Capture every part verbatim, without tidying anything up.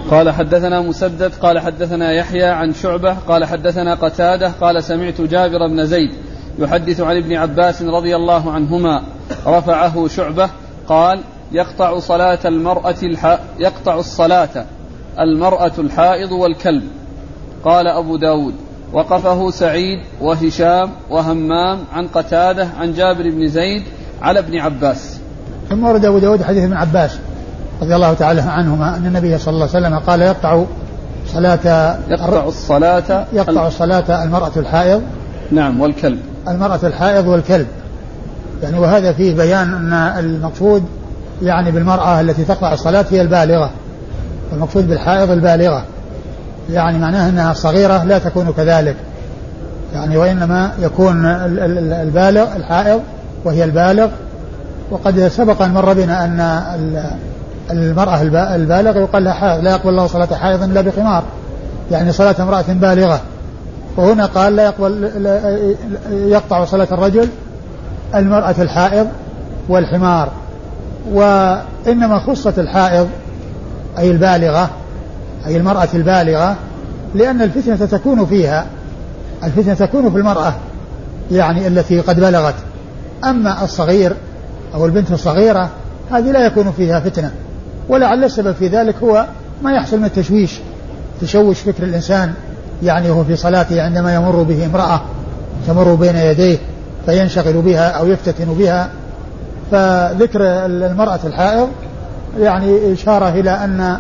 قال حدثنا مسدد قال حدثنا يحيى عن شعبة قال حدثنا قتادة قال سمعت جابر بن زيد يحدث عن ابن عباس رضي الله عنهما رفعه شعبة قال يقطع صلاة المرأة الح... يقطع الصلاة المرأة الحائض والكلب. قال أبو داود وقفه سعيد وهشام وهمام عن قتادة عن جابر بن زيد على ابن عباس. ثم ورد أبو داود حديث ابن عباس رضي الله تعالى عنهما أن النبي صلى الله عليه وسلم قال يقطع صلاة يقطع الصلاة يقطع الصلاة المرأة الحائض نعم والكلب المرأة الحائض والكلب. يعني وهذا فيه بيان أن المقصود يعني بالمرأة التي تقطع الصلاة هي البالغة، والمقصود بالحائض البالغة، يعني معناه أنها الصغيرة لا تكون كذلك، يعني وإنما يكون البالغ الحائض وهي البالغ. وقد سبق أن مر بنا أن المرأة البالغ يقال لها حائض، لا يقبل الله صلاة حائض إلا بخمار، يعني صلاة امرأة بالغة. وهنا قال لا يقبل يقطع صلاة الرجل المرأة الحائض والحمار. وإنما خصت الحائض أي البالغة أي المرأة البالغة لأن الفتنة تكون فيها، الفتنة تكون في المرأة يعني التي قد بلغت. أما الصغير أو البنت الصغيرة هذه لا يكون فيها فتنة، ولعل السبب في ذلك هو ما يحصل من التشويش، تشوش فكر الإنسان يعني هو في صلاته عندما يمر به امرأة تمر بين يديه فينشغل بها أو يفتتن بها. فذكر المرأة الحائض يعني إشارة إلى أن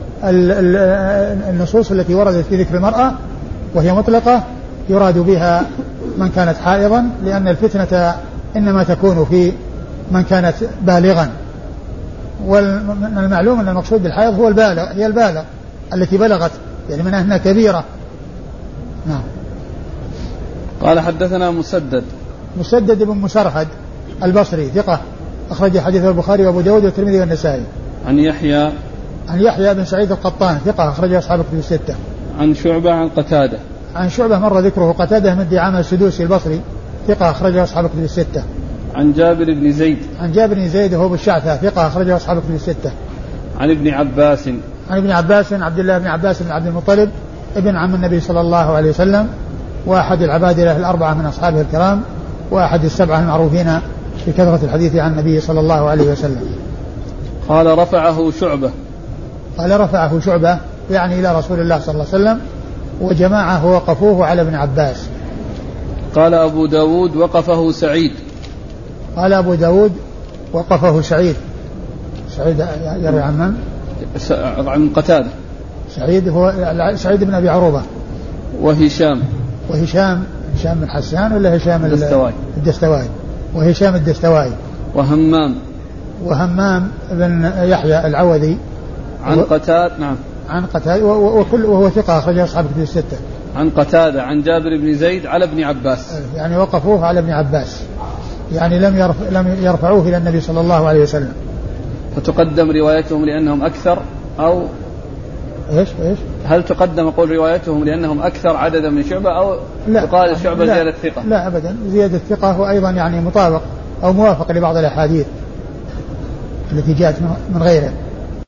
النصوص التي وردت في ذكر المرأة وهي مطلقة يراد بها من كانت حائضا، لأن الفتنة إنما تكون في من كانت بالغا. والمعلوم أن المقصود بالحائض هو البالغ، هي البالغ التي بلغت يعني من أنها كبيرة. نعم. قال حدثنا مسدد مسدد بن مسرهد البصري ثقة أخرج حديث البخاري وأبو داود والترمذي والنسائي. عن يحيى عن يحيى بن سعيد القطان ثقة أخرج أصحاب الكتب الستة. عن شعبة عن قتادة عن شعبة مر ذكره قتادة من دعامة السدوسي البصري ثقة أخرج أصحاب الكتب الستة. عن جابر بن زيد عن جابر بن زيد وهو بالشعثة ثقة أخرج أصحاب الكتب الستة. عن ابن عباس عن ابن عباس عبد الله بن عباس بن عبد المطلب ابن عم النبي صلى الله عليه وسلم، وأحد العبادلة الأربعة من أصحابه الكرام، وأحد السبعة المعروفين بكثرة الحديث عن النبي صلى الله عليه وسلم. قال رفعه شعبة قال رفعه شعبة يعني إلى رسول الله صلى الله عليه وسلم، وجماعة وقفوه على ابن عباس. قال أبو داود وقفه سعيد. قال أبو داود وقفه سعيد. سعيد يروي عن من؟ عن قتادة. سعيد هو سعيد بن أبي عروبة. وهشام وهشام هشام بن حسان ولا هشام الدستوائي الدستوائي وهشام الدستوائي. وهمام وهمام بن يحيى العوذي. عن قتادة نعم عن قتادة وكل وهو ثقة أخرج أصحاب الكتب الستة. عن قتادة عن جابر بن زيد على ابن عباس، يعني وقفوه على ابن عباس، يعني لم يرف لم يرفعوه إلى النبي صلى الله عليه وسلم. فتقدم روايتهم لأنهم أكثر أو إيش إيش هل تقدم قول روايتهم لأنهم أكثر عددا من شعبة أو يقال شعبة لا زيادة ثقة؟ لا أبدا، زيادة ثقة وأيضا يعني مطابق أو موافق لبعض الأحاديث التي جاءت من غيره.